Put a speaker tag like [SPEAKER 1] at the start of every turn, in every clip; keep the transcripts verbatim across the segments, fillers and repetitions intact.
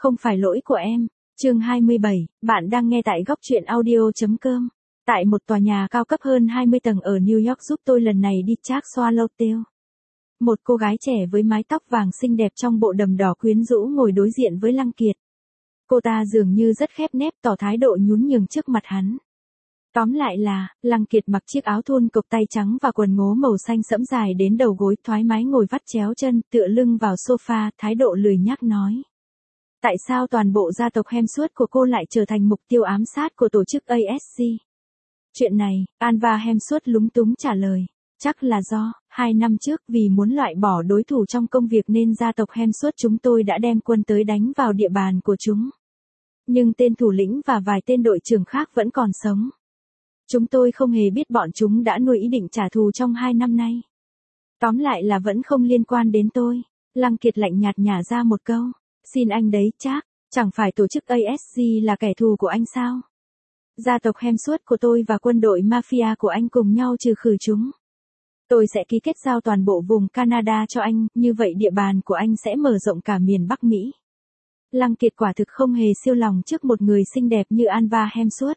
[SPEAKER 1] Không phải lỗi của em. Chương hai mươi bảy, bạn đang nghe tại góc truyện audio.com. Tại một tòa nhà cao cấp hơn hai mươi tầng ở New York giúp tôi lần này đi Charles Swallowtail. Một cô gái trẻ với mái tóc vàng xinh đẹp trong bộ đầm đỏ quyến rũ ngồi đối diện với Lăng Kiệt. Cô ta dường như rất khép nép tỏ thái độ nhún nhường trước mặt hắn. Tóm lại là, Lăng Kiệt mặc chiếc áo thun cộc tay trắng và quần ngố màu xanh sẫm dài đến đầu gối, thoải mái ngồi vắt chéo chân, tựa lưng vào sofa, thái độ lười nhác nói. Tại sao toàn bộ gia tộc Hemsworth của cô lại trở thành mục tiêu ám sát của tổ chức a ét xê? Chuyện này, Anva Hemsworth lúng túng trả lời. Chắc là do, hai năm trước vì muốn loại bỏ đối thủ trong công việc nên gia tộc Hemsworth chúng tôi đã đem quân tới đánh vào địa bàn của chúng. Nhưng tên thủ lĩnh và vài tên đội trưởng khác vẫn còn sống. Chúng tôi không hề biết bọn chúng đã nuôi ý định trả thù trong hai năm nay. Tóm lại là vẫn không liên quan đến tôi. Lăng Kiệt lạnh nhạt nhả ra một câu. Xin anh đấy chắc, chẳng phải tổ chức a ét xê là kẻ thù của anh sao? Gia tộc Hemsworth của tôi và quân đội mafia của anh cùng nhau trừ khử chúng. Tôi sẽ ký kết giao toàn bộ vùng Canada cho anh, như vậy địa bàn của anh sẽ mở rộng cả miền Bắc Mỹ. Lăng Kiệt quả thực không hề siêu lòng trước một người xinh đẹp như Anva Hemsworth.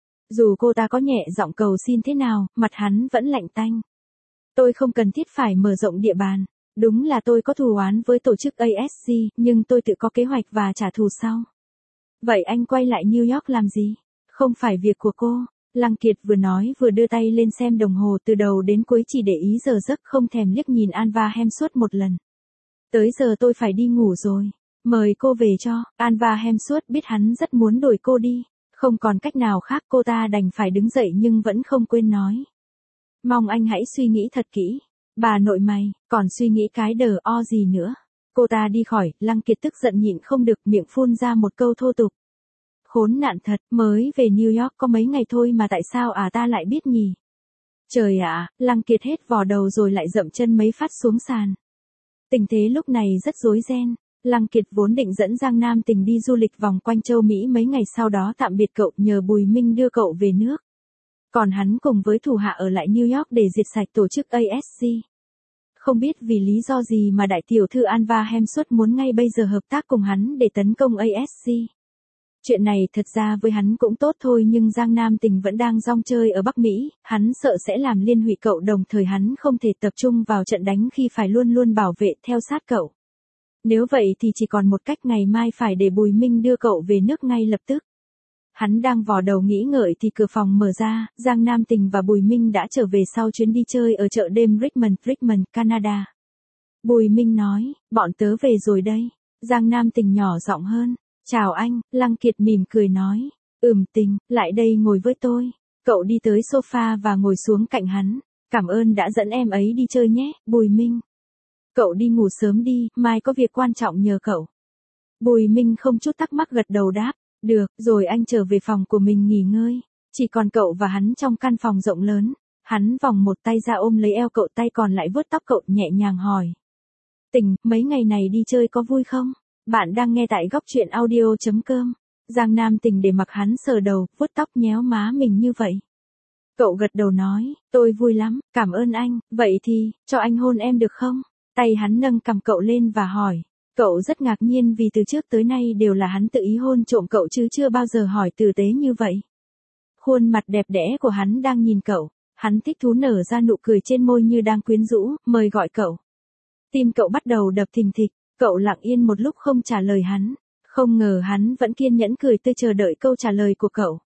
[SPEAKER 1] Dù cô ta có nhẹ giọng cầu xin thế nào, mặt hắn vẫn lạnh tanh. Tôi không cần thiết phải mở rộng địa bàn. Đúng là tôi có thù oán với tổ chức a ét xê, nhưng tôi tự có kế hoạch và trả thù sau. Vậy anh quay lại New York làm gì? Không phải việc của cô. Lăng Kiệt vừa nói vừa đưa tay lên xem đồng hồ, từ đầu đến cuối chỉ để ý giờ giấc, không thèm liếc nhìn Anva Hemsworth một lần. Tới giờ tôi phải đi ngủ rồi. Mời cô về cho. Anva Hemsworth biết hắn rất muốn đuổi cô đi. Không còn cách nào khác, cô ta đành phải đứng dậy nhưng vẫn không quên nói. Mong anh hãy suy nghĩ thật kỹ. Bà nội mày, còn suy nghĩ cái đờ o gì nữa. Cô ta đi khỏi, Lăng Kiệt tức giận nhịn không được, miệng phun ra một câu thô tục. Khốn nạn thật, mới về New York có mấy ngày thôi mà tại sao à ta lại biết nhỉ? Trời ạ, à, Lăng Kiệt hết vò đầu rồi lại dậm chân mấy phát xuống sàn. Tình thế lúc này rất rối ren. Lăng Kiệt vốn định dẫn Giang Nam Tình đi du lịch vòng quanh châu Mỹ mấy ngày, sau đó tạm biệt cậu, nhờ Bùi Minh đưa cậu về nước. Còn hắn cùng với thủ hạ ở lại New York để diệt sạch tổ chức a ét xê. Không biết vì lý do gì mà đại tiểu thư Anva Hemsworth muốn ngay bây giờ hợp tác cùng hắn để tấn công a ét xê. Chuyện này thật ra với hắn cũng tốt thôi, nhưng Giang Nam Tình vẫn đang rong chơi ở Bắc Mỹ, hắn sợ sẽ làm liên lụy cậu, đồng thời hắn không thể tập trung vào trận đánh khi phải luôn luôn bảo vệ theo sát cậu. Nếu vậy thì chỉ còn một cách, ngày mai phải để Bùi Minh đưa cậu về nước ngay lập tức. Hắn đang vò đầu nghĩ ngợi thì cửa phòng mở ra, Giang Nam Tình và Bùi Minh đã trở về sau chuyến đi chơi ở chợ đêm Richmond, Richmond, Canada. Bùi Minh nói, bọn tớ về rồi đây. Giang Nam Tình nhỏ giọng hơn, chào anh. Lăng Kiệt mỉm cười nói, ừm Tình, lại đây ngồi với tôi. Cậu đi tới sofa và ngồi xuống cạnh hắn. Cảm ơn đã dẫn em ấy đi chơi nhé, Bùi Minh. Cậu đi ngủ sớm đi, mai có việc quan trọng nhờ cậu. Bùi Minh không chút thắc mắc gật đầu đáp. Được, rồi anh trở về phòng của mình nghỉ ngơi. Chỉ còn cậu và hắn trong căn phòng rộng lớn. Hắn vòng một tay ra ôm lấy eo cậu, tay còn lại vuốt tóc cậu, nhẹ nhàng hỏi. Tình, mấy ngày này đi chơi có vui không? Bạn đang nghe tại góc truyện audio.com. Giang Nam Tình để mặc hắn sờ đầu, vuốt tóc, nhéo má mình như vậy. Cậu gật đầu nói, tôi vui lắm, cảm ơn anh, vậy thì, cho anh hôn em được không? Tay hắn nâng cằm cậu lên và hỏi. Cậu rất ngạc nhiên vì từ trước tới nay đều là hắn tự ý hôn trộm cậu chứ chưa bao giờ hỏi tử tế như vậy. Khuôn mặt đẹp đẽ của hắn đang nhìn cậu, hắn thích thú nở ra nụ cười trên môi như đang quyến rũ, mời gọi cậu. Tim cậu bắt đầu đập thình thịch, cậu lặng yên một lúc không trả lời hắn, không ngờ hắn vẫn kiên nhẫn cười tươi chờ đợi câu trả lời của cậu.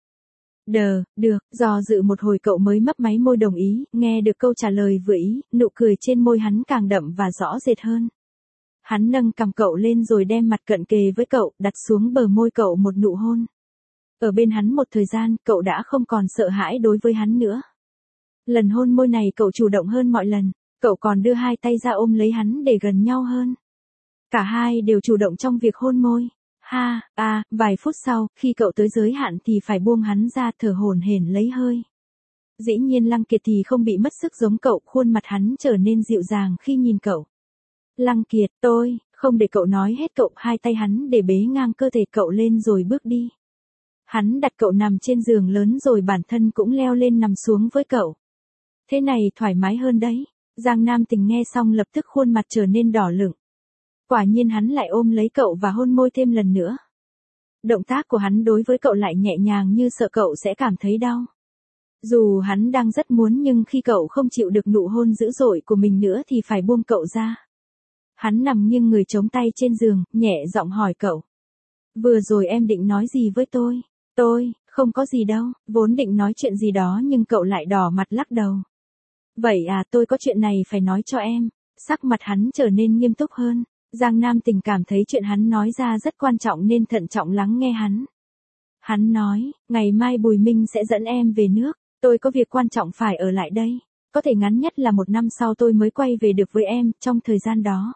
[SPEAKER 1] Đờ, được, do dự một hồi cậu mới mấp máy môi đồng ý, nghe được câu trả lời vừa ý, nụ cười trên môi hắn càng đậm và rõ rệt hơn. Hắn nâng cằm cậu lên rồi đem mặt cận kề với cậu, đặt xuống bờ môi cậu một nụ hôn. Ở bên hắn một thời gian, cậu đã không còn sợ hãi đối với hắn nữa. Lần hôn môi này cậu chủ động hơn mọi lần, cậu còn đưa hai tay ra ôm lấy hắn để gần nhau hơn. Cả hai đều chủ động trong việc hôn môi. Ha, à, vài phút sau, khi cậu tới giới hạn thì phải buông hắn ra, thở hổn hển lấy hơi. Dĩ nhiên Lăng Kiệt thì không bị mất sức giống cậu, khuôn mặt hắn trở nên dịu dàng khi nhìn cậu. Lăng Kiệt, tôi, không để cậu nói hết, cậu hai tay hắn để bế ngang cơ thể cậu lên rồi bước đi. Hắn đặt cậu nằm trên giường lớn rồi bản thân cũng leo lên nằm xuống với cậu. Thế này thoải mái hơn đấy. Giang Nam Tình nghe xong lập tức khuôn mặt trở nên đỏ lửng. Quả nhiên hắn lại ôm lấy cậu và hôn môi thêm lần nữa. Động tác của hắn đối với cậu lại nhẹ nhàng như sợ cậu sẽ cảm thấy đau. Dù hắn đang rất muốn nhưng khi cậu không chịu được nụ hôn dữ dội của mình nữa thì phải buông cậu ra. Hắn nằm nghiêng người chống tay trên giường, nhẹ giọng hỏi cậu. Vừa rồi em định nói gì với tôi? Tôi, không có gì đâu, vốn định nói chuyện gì đó nhưng cậu lại đỏ mặt lắc đầu. Vậy à, tôi có chuyện này phải nói cho em. Sắc mặt hắn trở nên nghiêm túc hơn. Giang Nam Tình cảm thấy chuyện hắn nói ra rất quan trọng nên thận trọng lắng nghe hắn. Hắn nói, ngày mai Bùi Minh sẽ dẫn em về nước. Tôi có việc quan trọng phải ở lại đây. Có thể ngắn nhất là một năm sau tôi mới quay về được với em, trong thời gian đó.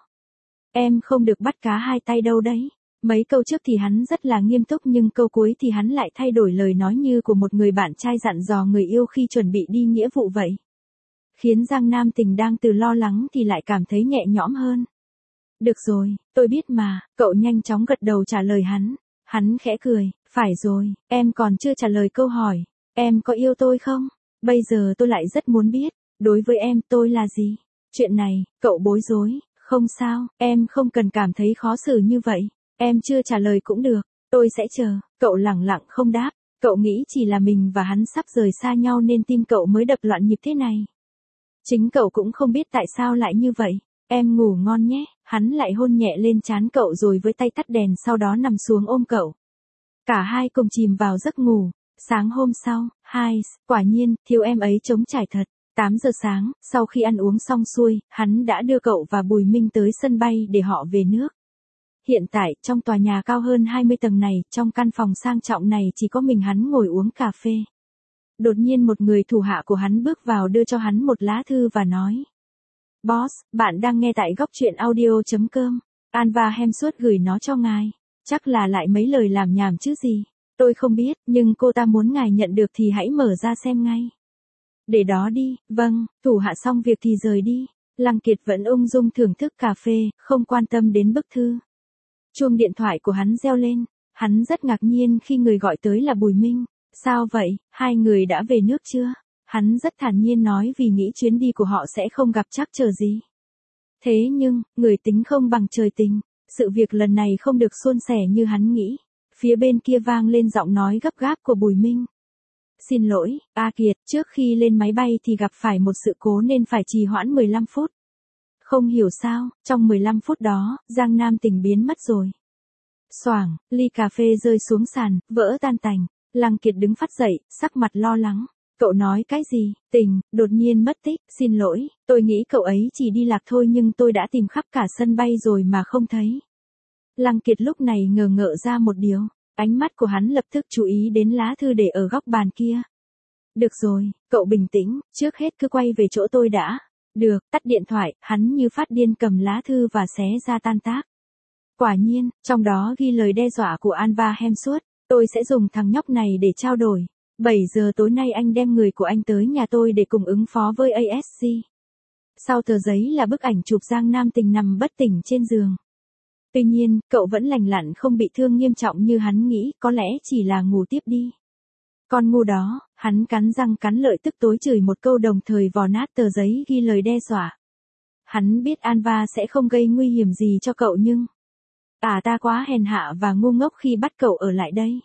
[SPEAKER 1] Em không được bắt cá hai tay đâu đấy. Mấy câu trước thì hắn rất là nghiêm túc nhưng câu cuối thì hắn lại thay đổi lời nói như của một người bạn trai dặn dò người yêu khi chuẩn bị đi nghĩa vụ vậy. Khiến Giang Nam Tình đang từ lo lắng thì lại cảm thấy nhẹ nhõm hơn. Được rồi, tôi biết mà, cậu nhanh chóng gật đầu trả lời hắn. Hắn khẽ cười, phải rồi, em còn chưa trả lời câu hỏi. Em có yêu tôi không? Bây giờ tôi lại rất muốn biết, đối với em tôi là gì? Chuyện này, cậu bối rối, không sao, em không cần cảm thấy khó xử như vậy. Em chưa trả lời cũng được, tôi sẽ chờ. Cậu lẳng lặng không đáp, cậu nghĩ chỉ là mình và hắn sắp rời xa nhau nên tim cậu mới đập loạn nhịp thế này. Chính cậu cũng không biết tại sao lại như vậy. Em ngủ ngon nhé, hắn lại hôn nhẹ lên trán cậu rồi với tay tắt đèn sau đó nằm xuống ôm cậu. Cả hai cùng chìm vào giấc ngủ. Sáng hôm sau, hai, quả nhiên, thiếu em ấy trống trải thật. tám giờ sáng, sau khi ăn uống xong xuôi, hắn đã đưa cậu và Bùi Minh tới sân bay để họ về nước. Hiện tại, trong tòa nhà cao hơn hai mươi tầng này, trong căn phòng sang trọng này chỉ có mình hắn ngồi uống cà phê. Đột nhiên một người thủ hạ của hắn bước vào đưa cho hắn một lá thư và nói. Boss, bạn đang nghe tại góc truyện audio chấm com. Anva Hemsworth gửi nó cho ngài. Chắc là lại mấy lời làm nhảm chứ gì. Tôi không biết, nhưng cô ta muốn ngài nhận được thì hãy mở ra xem ngay. Để đó đi, vâng, thủ hạ xong việc thì rời đi. Lăng Kiệt vẫn ung dung thưởng thức cà phê, không quan tâm đến bức thư. Chuông điện thoại của hắn reo lên. Hắn rất ngạc nhiên khi người gọi tới là Bùi Minh. Sao vậy, hai người đã về nước chưa? Hắn rất thản nhiên nói vì nghĩ chuyến đi của họ sẽ không gặp trắc trở gì. Thế nhưng, người tính không bằng trời tính. Sự việc lần này không được suôn sẻ như hắn nghĩ. Phía bên kia vang lên giọng nói gấp gáp của Bùi Minh. Xin lỗi, A Kiệt, trước khi lên máy bay thì gặp phải một sự cố nên phải trì hoãn mười lăm phút. Không hiểu sao, trong mười lăm phút đó, Giang Nam Tình biến mất rồi. Xoảng, ly cà phê rơi xuống sàn, vỡ tan tành. Lăng Kiệt đứng phắt dậy, sắc mặt lo lắng. Cậu nói cái gì? Tình, đột nhiên mất tích, xin lỗi, tôi nghĩ cậu ấy chỉ đi lạc thôi nhưng tôi đã tìm khắp cả sân bay rồi mà không thấy. Lăng Kiệt lúc này ngờ ngợ ra một điều, ánh mắt của hắn lập tức chú ý đến lá thư để ở góc bàn kia. Được rồi, cậu bình tĩnh, trước hết cứ quay về chỗ tôi đã. Được, tắt điện thoại, hắn như phát điên cầm lá thư và xé ra tan tác. Quả nhiên, trong đó ghi lời đe dọa của Anva Hemsworth, tôi sẽ dùng thằng nhóc này để trao đổi. bảy giờ tối nay anh đem người của anh tới nhà tôi để cùng ứng phó với a ét xê. Sau tờ giấy là bức ảnh chụp Giang Nam Tình nằm bất tỉnh trên giường. Tuy nhiên, cậu vẫn lành lặn không bị thương nghiêm trọng như hắn nghĩ, có lẽ chỉ là ngủ tiếp đi. Con ngu đó, hắn cắn răng cắn lợi tức tối chửi một câu đồng thời vò nát tờ giấy ghi lời đe dọa. Hắn biết Anva sẽ không gây nguy hiểm gì cho cậu nhưng... À ta quá hèn hạ và ngu ngốc khi bắt cậu ở lại đây.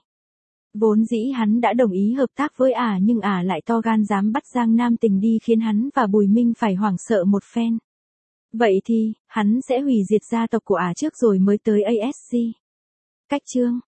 [SPEAKER 1] Vốn dĩ hắn đã đồng ý hợp tác với ả à nhưng ả à lại to gan dám bắt Giang Nam Tình đi khiến hắn và Bùi Minh phải hoảng sợ một phen. Vậy thì, hắn sẽ hủy diệt gia tộc của ả à trước rồi mới tới a ét xê. Cách chương